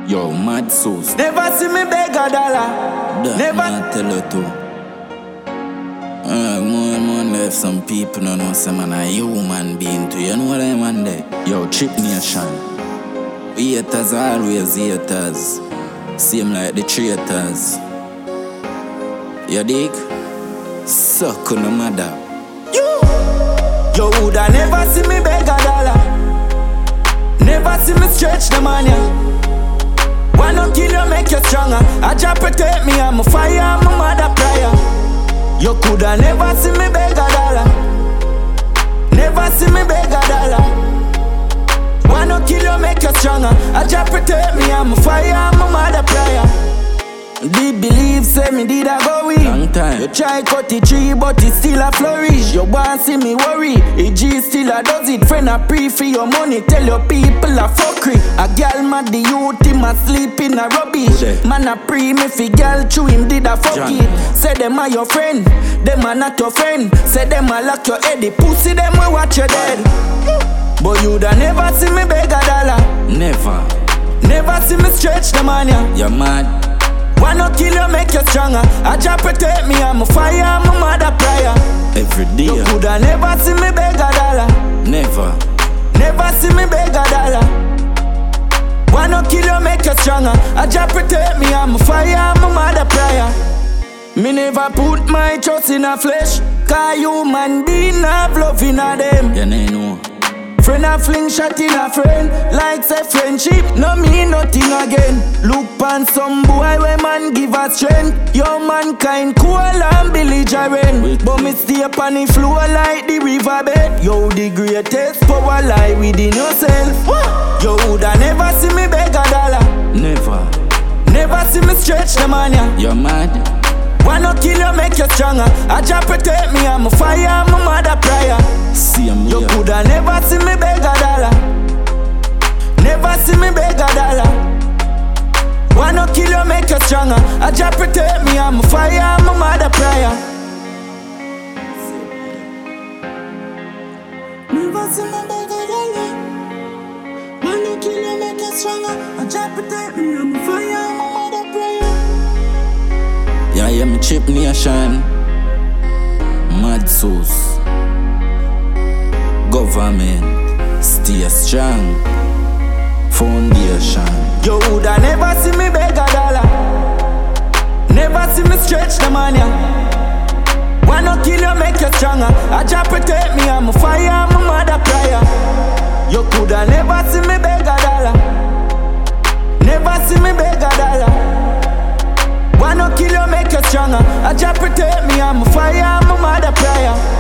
Yo, mad sauce. Never see me beg a dollar. Never tell you too. More left some people don't know some man a human being too. You know what I man there? Yo, Chip Nation. Haters always haters. Same like the traitors. You dig? Suck on the mother. Yo, woulda never see me beg a dollar. Never see me stretch the money. Wanna kill you, make you stronger. I just protect me, I'm a fire, I'm a mother prayer. You coulda never see me beg a dollar. Never see me beg a dollar. Wanna kill you, make you stronger. I just protect me, I'm a fire, I'm a mother prayer. Did believe, say me did I go in. Long time. You try cut the tree, but it still a flourish. You want see me worry, AG still a does it. Friend a pre for your money, tell your people a fuckery. A gal mad the youth, him a sleep in a rubbish. Man a pre me fi gal, chew him did a fuck it. Say them are your friend, them are not your friend. Say them a lock your head, the pussy them will watch you dead. But you da never see me beg a dollar. Never. Never see me stretch the money. You're mad. Wanna kill you, make you stronger. I just protect me, I'm a fire, I'm a mother prayer. Every day. You coulda never see me beg a dollar. Never. Never see me beg a dollar. Wanna kill you, make you stronger. I just protect me, I'm a fire, I'm a mother prayer. Me never put my trust in a flesh. Cause human being have love in a them. You know. Friend a fling shot in a friend. Like say friendship, no mean nothing again. Look pan some boy where man give a strength. Your mankind cool and belligerent. But me stay upon the floor like the riverbed. Yo, the greatest power lie within yourself. Yo, woulda never see me beg a dollar. Never. Never see me stretch the money. You're mad. Wanna kill you, make you stronger. I just protect me, I'm a fire, I'm a mother prayer. You coulda never see me beg a dollar. Never see me beg a dollar. Wanna kill you, make you stronger. I just protect me, I'm a fire, I'm a mother prayer. Never see me beg a dollar. Wanna kill you, make you stronger. I just protect me, I'm a fire, I'm a mother prayer. Yeah, me Chip Nation. Mad sauce. Government. Stay strong. Foundation. You woulda never see me beg a dollar. Never see me stretch the money. Wanna kill you, make you stronger. I just protect me, I'm a fire, I'm a mother prayer. You coulda never see me beg a dollar. Never see me beg a dollar. Wanna kill you, make you stronger. I just protect me, I'm a fire, I'm a mother prayer.